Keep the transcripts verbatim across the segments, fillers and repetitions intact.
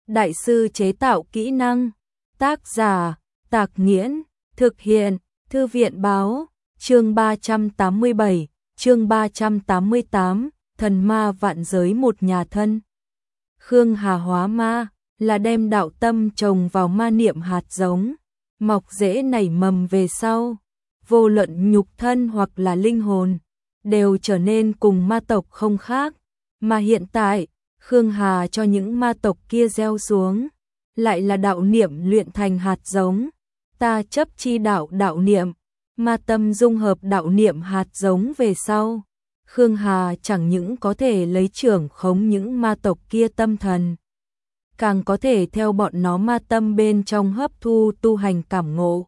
Đại sư chế tạo kỹ năng. Tác giả Tạc Nghiễn. Thực hiện Thư viện báo. Chương ba trăm tám mươi bảy, chương ba trăm tám mươi tám, thần ma vạn giới một nhà thân. Khương Hà hóa ma là đem đạo tâm trồng vào ma niệm hạt giống, mọc rễ nảy mầm về sau, vô luận nhục thân hoặc là linh hồn, đều trở nên cùng ma tộc không khác. Mà hiện tại, Khương Hà cho những ma tộc kia gieo xuống, lại là đạo niệm luyện thành hạt giống. Ta chấp chi đạo đạo niệm, ma tâm dung hợp đạo niệm hạt giống về sau. Khương Hà chẳng những có thể lấy trưởng khống những ma tộc kia tâm thần, càng có thể theo bọn nó ma tâm bên trong hấp thu tu hành cảm ngộ.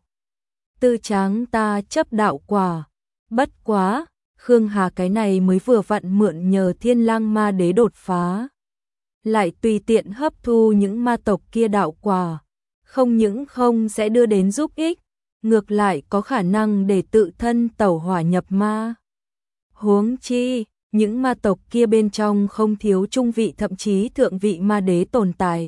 Tư tráng ta chấp đạo quả. Bất quá, Khương Hà cái này mới vừa vặn mượn nhờ Thiên Lang Ma Đế đột phá, lại tùy tiện hấp thu những ma tộc kia đạo quả, không những không sẽ đưa đến giúp ích, ngược lại có khả năng để tự thân tẩu hỏa nhập ma. Huống chi, những ma tộc kia bên trong không thiếu trung vị thậm chí thượng vị ma đế tồn tại.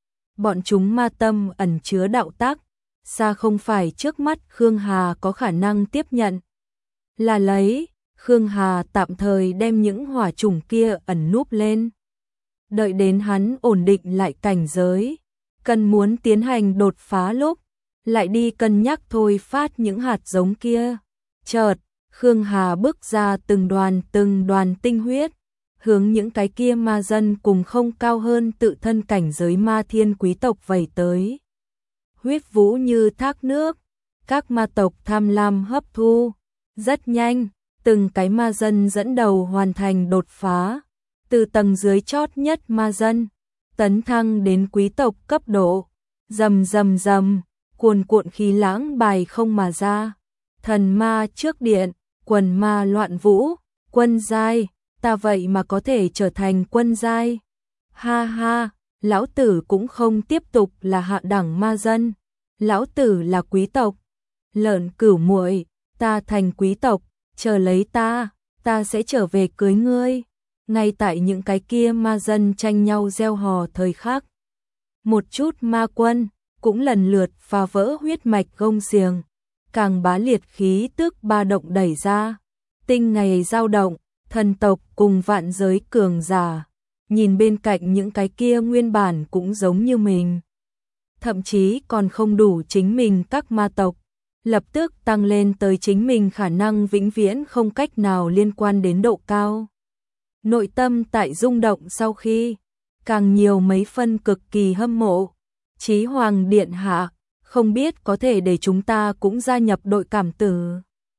Bọn chúng ma tâm ẩn chứa đạo tắc, xa không phải trước mắt Khương Hà có khả năng tiếp nhận. Là lấy, Khương Hà tạm thời đem những hỏa trùng kia ẩn núp lên. Đợi đến hắn ổn định lại cảnh giới, cần muốn tiến hành đột phá lúc, lại đi cân nhắc thôi phát những hạt giống kia. Chợt, Khương Hà bước ra từng đoàn từng đoàn tinh huyết, hướng những cái kia ma dân cùng không cao hơn tự thân cảnh giới ma thiên quý tộc vẩy tới. Huyết vũ như thác nước, các ma tộc tham lam hấp thu. Rất nhanh, từng cái ma dân dẫn đầu hoàn thành đột phá, từ tầng dưới chót nhất ma dân, tấn thăng đến quý tộc cấp độ. Rầm rầm rầm, cuồn cuộn khí lãng bài không mà ra. Thần ma trước điện, quần ma loạn vũ, quân giai, ta vậy mà có thể trở thành quân giai. Ha ha, lão tử cũng không tiếp tục là hạ đẳng ma dân, lão tử là quý tộc. Lợn cửu muội, ta thành quý tộc, chờ lấy ta, ta sẽ trở về cưới ngươi. Ngay tại những cái kia ma dân tranh nhau gieo hò thời khắc, một chút ma quân cũng lần lượt phá vỡ huyết mạch gông xiềng, càng bá liệt khí tức ba động đẩy ra. Tinh ngày dao động, thần tộc cùng vạn giới cường giả, nhìn bên cạnh những cái kia nguyên bản cũng giống như mình, thậm chí còn không đủ chính mình các ma tộc, lập tức tăng lên tới chính mình khả năng vĩnh viễn không cách nào liên quan đến độ cao. Nội tâm tại rung động sau khi, càng nhiều mấy phân cực kỳ hâm mộ. Chí Hoàng điện hạ, không biết có thể để chúng ta cũng gia nhập đội cảm tử.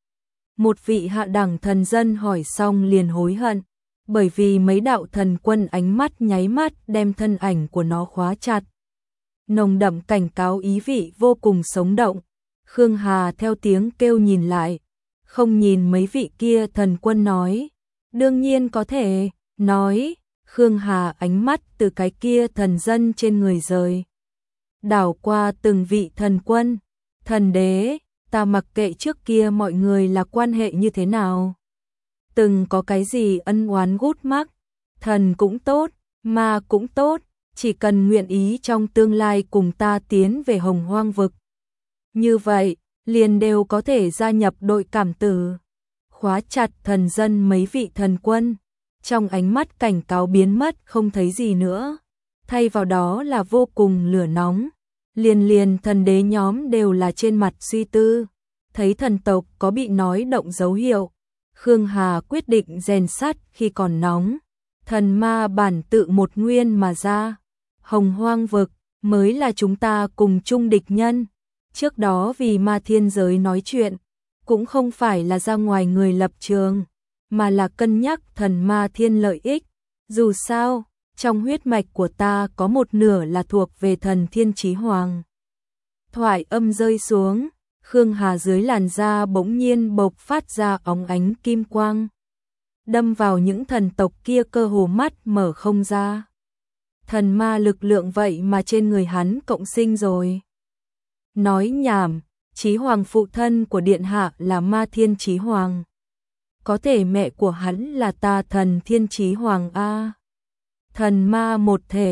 Một vị hạ đẳng thần dân hỏi xong liền hối hận, bởi vì mấy đạo thần quân ánh mắt nháy mắt đem thân ảnh của nó khóa chặt. Nồng đậm cảnh cáo ý vị vô cùng sống động. Khương Hà theo tiếng kêu nhìn lại, không nhìn mấy vị kia thần quân nói, đương nhiên có thể, nói. Khương Hà ánh mắt từ cái kia thần dân trên người rời, đảo qua từng vị thần quân. Thần đế, ta mặc kệ trước kia mọi người là quan hệ như thế nào, từng có cái gì ân oán gút mắc, thần cũng tốt, ma cũng tốt, chỉ cần nguyện ý trong tương lai cùng ta tiến về Hồng Hoang vực, như vậy liền đều có thể gia nhập đội cảm tử. Khóa chặt thần dân mấy vị thần quân, trong ánh mắt cảnh cáo biến mất không thấy gì nữa, thay vào đó là vô cùng lửa nóng. Liền liền thần đế nhóm đều là trên mặt suy tư, thấy thần tộc có bị nói động dấu hiệu, Khương Hà quyết định rèn sắt khi còn nóng, thần ma bản tự một nguyên mà ra. Hồng Hoang vực mới là chúng ta cùng chung địch nhân. Trước đó vì ma thiên giới nói chuyện, cũng không phải là ra ngoài người lập trường, mà là cân nhắc thần ma thiên lợi ích. Dù sao, trong huyết mạch của ta có một nửa là thuộc về thần thiên Chí Hoàng. Thoại âm rơi xuống, Khương Hà dưới làn da bỗng nhiên bộc phát ra óng ánh kim quang, đâm vào những thần tộc kia cơ hồ mắt mở không ra. Thần ma lực lượng vậy mà trên người hắn cộng sinh rồi. Nói nhảm, Chí Hoàng phụ thân của điện hạ là ma thiên Chí Hoàng, có thể mẹ của hắn là ta thần thiên Chí Hoàng a. Thần ma một thể,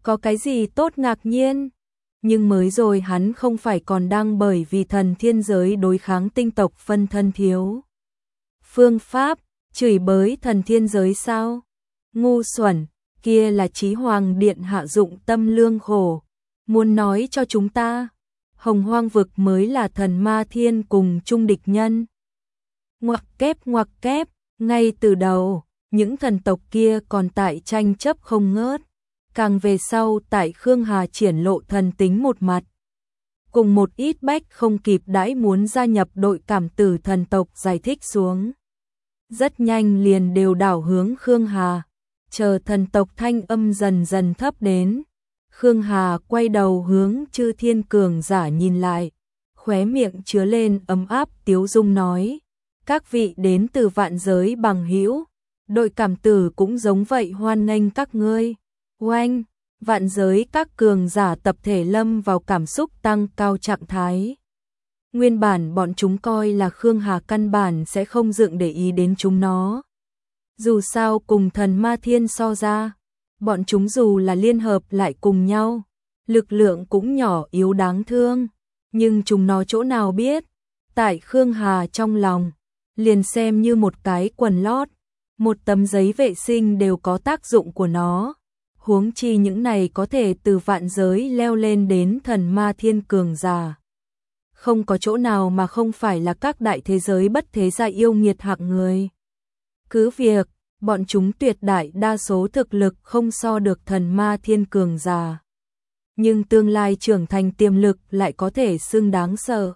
Có cái gì tốt ngạc nhiên? Nhưng mới rồi hắn không phải còn đang bởi vì thần thiên giới đối kháng tinh tộc phân thân thiếu phương pháp, chửi bới thần thiên giới sao? Ngu xuẩn, kia là Chí Hoàng điện hạ dụng tâm lương khổ, muốn nói cho chúng ta, Hồng Hoang vực mới là thần ma thiên cùng chung địch nhân. Ngoặc kép ngoặc kép, ngay từ đầu, những thần tộc kia còn tại tranh chấp không ngớt, càng về sau tại Khương Hà triển lộ thần tính một mặt. Cùng một ít bách không kịp đãi muốn gia nhập đội cảm tử thần tộc giải thích xuống. Rất nhanh liền đều đảo hướng Khương Hà, chờ thần tộc thanh âm dần dần thấp đến. Khương Hà quay đầu hướng Chư Thiên cường giả nhìn lại, khóe miệng chứa lên ấm áp tiếu dung nói: các vị đến từ vạn giới bằng hữu, đội cảm tử cũng giống vậy hoan nghênh các ngươi. Oanh, vạn giới các cường giả tập thể lâm vào cảm xúc tăng cao trạng thái. Nguyên bản bọn chúng coi là Khương Hà căn bản sẽ không dựng để ý đến chúng nó. Dù sao cùng thần ma thiên so ra, bọn chúng dù là liên hợp lại cùng nhau, lực lượng cũng nhỏ yếu đáng thương, nhưng chúng nó chỗ nào biết, tại Khương Hà trong lòng, liền xem như một cái quần lót, một tấm giấy vệ sinh đều có tác dụng của nó. Huống chi những này có thể từ vạn giới leo lên đến thần ma thiên cường giả. Không có chỗ nào mà không phải là các đại thế giới bất thế gia yêu nghiệt hạng người. Cứ việc, bọn chúng tuyệt đại đa số thực lực không so được thần ma thiên cường giả. Nhưng tương lai trưởng thành tiềm lực lại có thể xưng đáng sợ.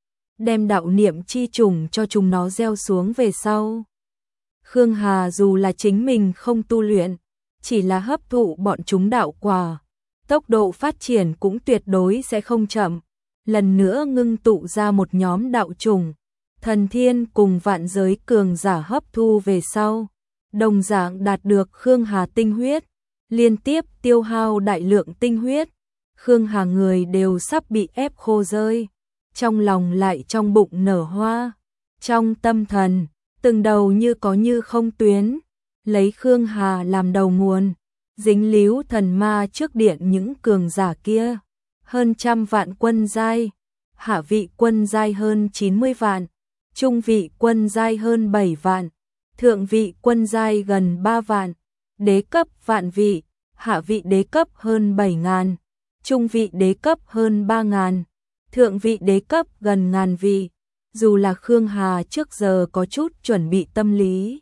Đem đạo niệm chi trùng cho chúng nó gieo xuống về sau. Khương Hà dù là chính mình không tu luyện, chỉ là hấp thụ bọn chúng đạo quả, tốc độ phát triển cũng tuyệt đối sẽ không chậm. Lần nữa ngưng tụ ra một nhóm đạo trùng, thần thiên cùng vạn giới cường giả hấp thu về sau, đồng dạng đạt được Khương Hà tinh huyết, liên tiếp tiêu hao đại lượng tinh huyết. Khương Hà người đều sắp bị ép khô rơi, trong lòng lại trong bụng nở hoa, trong tâm thần, từng đầu như có như không tuyến, lấy Khương Hà làm đầu nguồn, dính líu thần ma trước điện những cường giả kia, hơn trăm vạn quân giai, hạ vị quân giai hơn chín mươi vạn, trung vị quân giai hơn bảy vạn, thượng vị quân giai gần ba vạn, đế cấp vạn vị, hạ vị đế cấp hơn bảy ngàn, trung vị đế cấp hơn ba ngàn, thượng vị đế cấp gần ngàn vị. Dù là Khương Hà trước giờ có chút chuẩn bị tâm lý,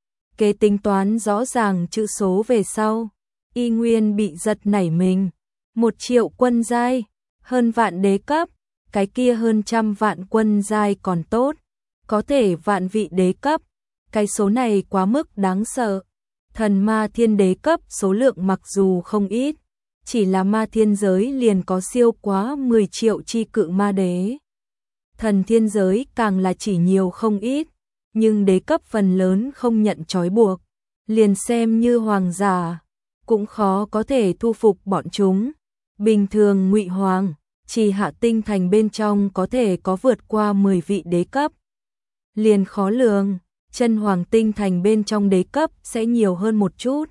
kế tính toán rõ ràng chữ số về sau, y nguyên bị giật nảy mình. Một triệu quân giai, hơn vạn đế cấp, cái kia hơn trăm vạn quân giai còn tốt, có thể vạn vị đế cấp, cái số này quá mức đáng sợ. Thần ma thiên đế cấp số lượng mặc dù không ít, chỉ là ma thiên giới liền có siêu quá mười triệu chi cự ma đế. Thần thiên giới càng là chỉ nhiều không ít, nhưng đế cấp phần lớn không nhận trói buộc, liền xem như hoàng giả, cũng khó có thể thu phục bọn chúng. Bình thường Ngụy Hoàng, chỉ hạ tinh thành bên trong có thể có vượt qua mười vị đế cấp. Liền khó lường, chân hoàng tinh thành bên trong đế cấp sẽ nhiều hơn một chút.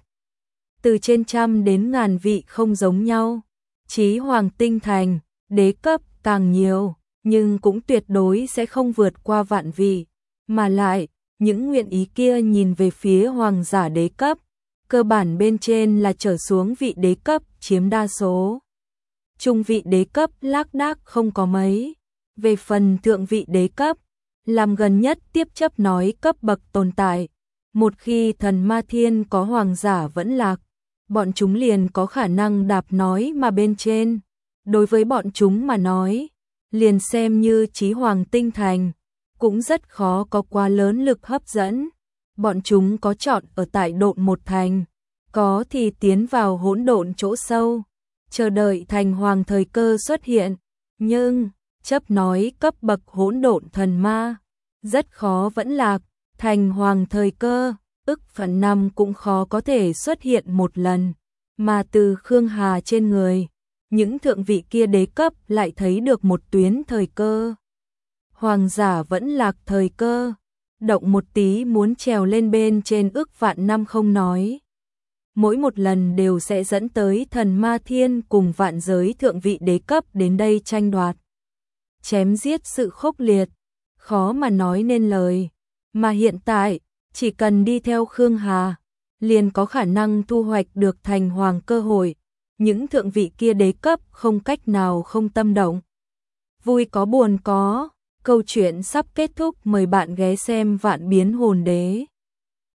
Từ trên trăm đến ngàn vị không giống nhau. Chí hoàng tinh thành, đế cấp càng nhiều, nhưng cũng tuyệt đối sẽ không vượt qua vạn vị. Mà lại, những nguyện ý kia nhìn về phía hoàng giả đế cấp, cơ bản bên trên là trở xuống vị đế cấp chiếm đa số. Trung vị đế cấp lác đác không có mấy. Về phần thượng vị đế cấp, làm gần nhất tiếp chấp nói cấp bậc tồn tại. Một khi thần ma thiên có hoàng giả vẫn lạc, bọn chúng liền có khả năng đạp nói mà bên trên. Đối với bọn chúng mà nói, liền xem như chí hoàng tinh thành, cũng rất khó có quá lớn lực hấp dẫn. Bọn chúng có chọn ở tại độn một thành, có thì tiến vào hỗn độn chỗ sâu, chờ đợi thành hoàng thời cơ xuất hiện. Nhưng, chấp nói cấp bậc hỗn độn thần ma, rất khó vẫn lạc, thành hoàng thời cơ, ức phần năm cũng khó có thể xuất hiện một lần. Mà từ Khương Hà trên người, những thượng vị kia đế cấp lại thấy được một tuyến thời cơ. Hoàng giả vẫn lạc thời cơ, động một tí muốn trèo lên bên trên ức vạn năm không nói. mỗi một lần đều sẽ dẫn tới thần ma thiên cùng vạn giới thượng vị đế cấp đến đây tranh đoạt. Chém giết sự khốc liệt, khó mà nói nên lời. Mà hiện tại, chỉ cần đi theo Khương Hà, liền có khả năng thu hoạch được thành hoàng cơ hội. Những thượng vị kia đế cấp không cách nào không tâm động. Vui có buồn có, câu chuyện sắp kết thúc, mời bạn ghé xem Vạn Biến Hồn Đế.